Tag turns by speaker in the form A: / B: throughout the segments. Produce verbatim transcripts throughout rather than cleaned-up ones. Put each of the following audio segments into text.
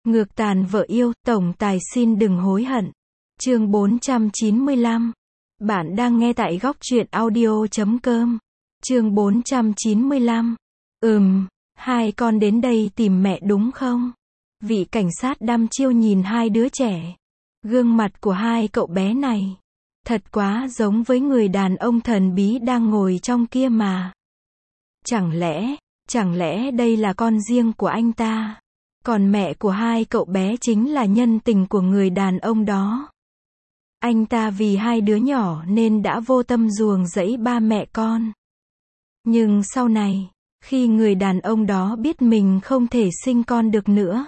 A: Ngược tàn vợ yêu, tổng tài xin đừng hối hận. Chương bốn trăm chín mươi lăm. Bạn đang nghe tại góc truyện audio chấm com. Chương bốn trăm chín mươi lăm. Ừm, hai con đến đây tìm mẹ đúng không? Vị cảnh sát đăm chiêu nhìn hai đứa trẻ. Gương mặt của hai cậu bé này thật quá giống với người đàn ông thần bí đang ngồi trong kia mà. Chẳng lẽ, chẳng lẽ đây là con riêng của anh ta? Còn mẹ của hai cậu bé chính là nhân tình của người đàn ông đó. Anh ta vì hai đứa nhỏ nên đã vô tâm ruồng rẫy ba mẹ con. Nhưng sau này, khi người đàn ông đó biết mình không thể sinh con được nữa,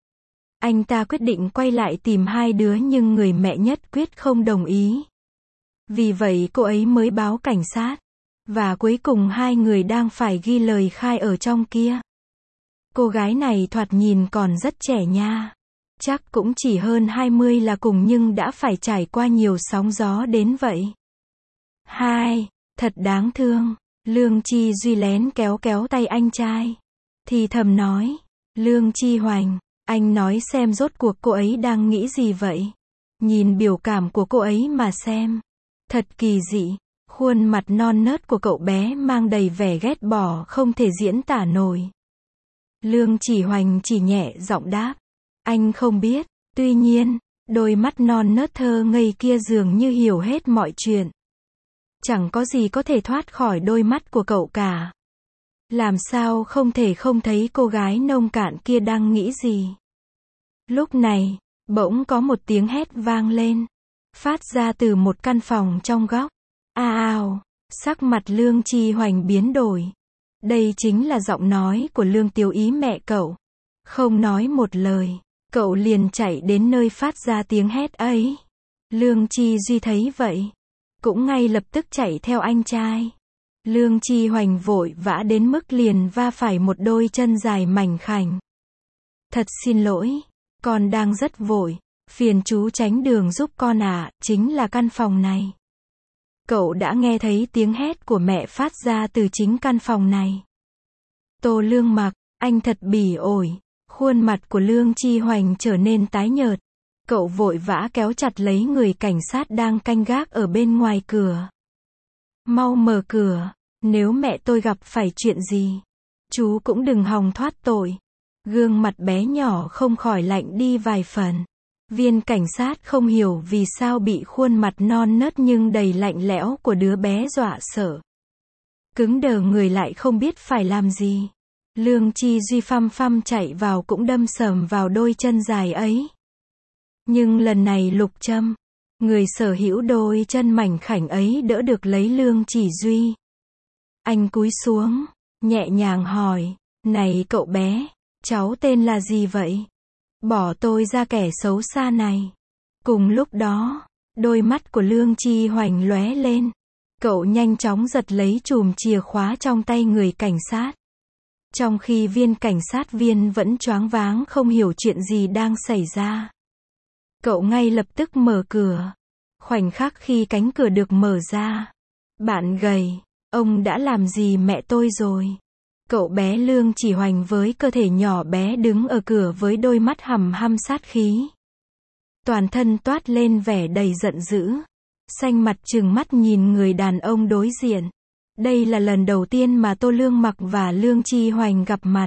A: anh ta quyết định quay lại tìm hai đứa nhưng người mẹ nhất quyết không đồng ý. Vì vậy cô ấy mới báo cảnh sát. Và cuối cùng hai người đang phải ghi lời khai ở trong kia. Cô gái này thoạt nhìn còn rất trẻ nha. Chắc cũng chỉ hơn hai mươi là cùng nhưng đã phải trải qua nhiều sóng gió đến vậy. Hai, thật đáng thương. Lương Chi Duy lén kéo kéo tay anh trai. Thì thầm nói, Lương Chi Hoành, anh nói xem rốt cuộc cô ấy đang nghĩ gì vậy? Nhìn biểu cảm của cô ấy mà xem. Thật kỳ dị. Khuôn mặt non nớt của cậu bé mang đầy vẻ ghét bỏ không thể diễn tả nổi. Lương Chỉ Hoành chỉ nhẹ giọng đáp. Anh không biết. Tuy nhiên, đôi mắt non nớt thơ ngây kia dường như hiểu hết mọi chuyện. Chẳng có gì có thể thoát khỏi đôi mắt của cậu cả. Làm sao không thể không thấy cô gái nông cạn kia đang nghĩ gì. Lúc này, bỗng có một tiếng hét vang lên. Phát ra từ một căn phòng trong góc. A ào, sắc mặt Lương Chi Hoành biến đổi. Đây chính là giọng nói của Lương Tiểu Ý mẹ cậu. Không nói một lời, cậu liền chạy đến nơi phát ra tiếng hét ấy. Lương Chi Duy thấy vậy, cũng ngay lập tức chạy theo anh trai. Lương Chi Hoành vội vã đến mức liền va phải một đôi chân dài mảnh khảnh. Thật xin lỗi, con đang rất vội, phiền chú tránh đường giúp con ạ, chính là căn phòng này. Cậu đã nghe thấy tiếng hét của mẹ phát ra từ chính căn phòng này. Tô Lương Mặc, anh thật bỉ ổi. Khuôn mặt của Lương Chi Hoành trở nên tái nhợt. Cậu vội vã kéo chặt lấy người cảnh sát đang canh gác ở bên ngoài cửa. Mau mở cửa, nếu mẹ tôi gặp phải chuyện gì, chú cũng đừng hòng thoát tội. Gương mặt bé nhỏ không khỏi lạnh đi vài phần. Viên cảnh sát không hiểu vì sao bị khuôn mặt non nớt nhưng đầy lạnh lẽo của đứa bé dọa sợ. Cứng đờ người lại không biết phải làm gì. Lương Chi Duy phăm phăm chạy vào cũng đâm sầm vào đôi chân dài ấy. Nhưng lần này Lục Trâm, người sở hữu đôi chân mảnh khảnh ấy đỡ được lấy Lương Chỉ Duy. Anh cúi xuống, nhẹ nhàng hỏi, này cậu bé, cháu tên là gì vậy? Bỏ tôi ra kẻ xấu xa này. Cùng lúc đó, đôi mắt của Lương Chi Hoành lóe lên. Cậu nhanh chóng giật lấy chùm chìa khóa trong tay người cảnh sát. Trong khi viên cảnh sát viên vẫn choáng váng không hiểu chuyện gì đang xảy ra. Cậu ngay lập tức mở cửa. Khoảnh khắc khi cánh cửa được mở ra. Bạn gầy, ông đã làm gì mẹ tôi rồi? Cậu bé Lương Chỉ Hoành với cơ thể nhỏ bé đứng ở cửa với đôi mắt hằm hăm sát khí. Toàn thân toát lên vẻ đầy giận dữ. Xanh mặt trừng mắt nhìn người đàn ông đối diện. Đây là lần đầu tiên mà Tô Lương Mặc và Lương Chi Hoành gặp mặt.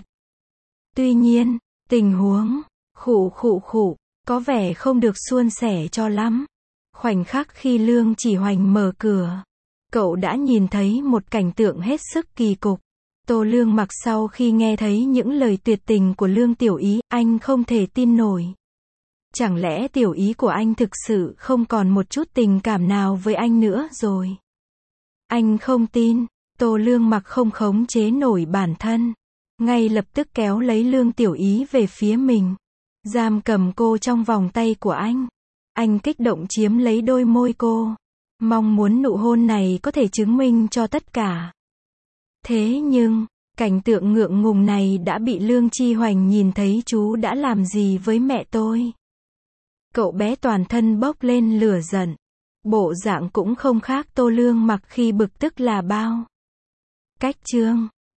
A: Tuy nhiên, tình huống, khụ khụ khụ, có vẻ không được suôn sẻ cho lắm. Khoảnh khắc khi Lương Chỉ Hoành mở cửa, cậu đã nhìn thấy một cảnh tượng hết sức kỳ cục. Tô Lương Mặc sau khi nghe thấy những lời tuyệt tình của Lương Tiểu Ý, anh không thể tin nổi. Chẳng lẽ Tiểu Ý của anh thực sự không còn một chút tình cảm nào với anh nữa rồi? Anh không tin. Tô Lương Mặc không khống chế nổi bản thân. Ngay lập tức kéo lấy Lương Tiểu Ý về phía mình. Giam cầm cô trong vòng tay của anh. Anh kích động chiếm lấy đôi môi cô. Mong muốn nụ hôn này có thể chứng minh cho tất cả. Thế nhưng, cảnh tượng ngượng ngùng này đã bị Lương Chi Hoành nhìn thấy. Chú đã làm gì với mẹ tôi? Cậu bé toàn thân bốc lên lửa giận. Bộ dạng cũng không khác Tô Lương Mặc khi bực tức là bao. Cách chương